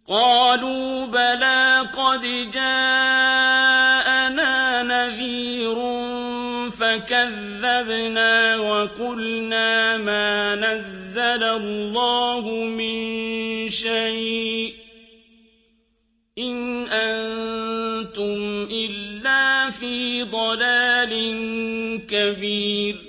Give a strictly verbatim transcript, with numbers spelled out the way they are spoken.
قالوا بلى قد جاءنا نذير فكذبنا وقلنا ما نزل الله من شيء إن أنتم إلا في ضلال كبير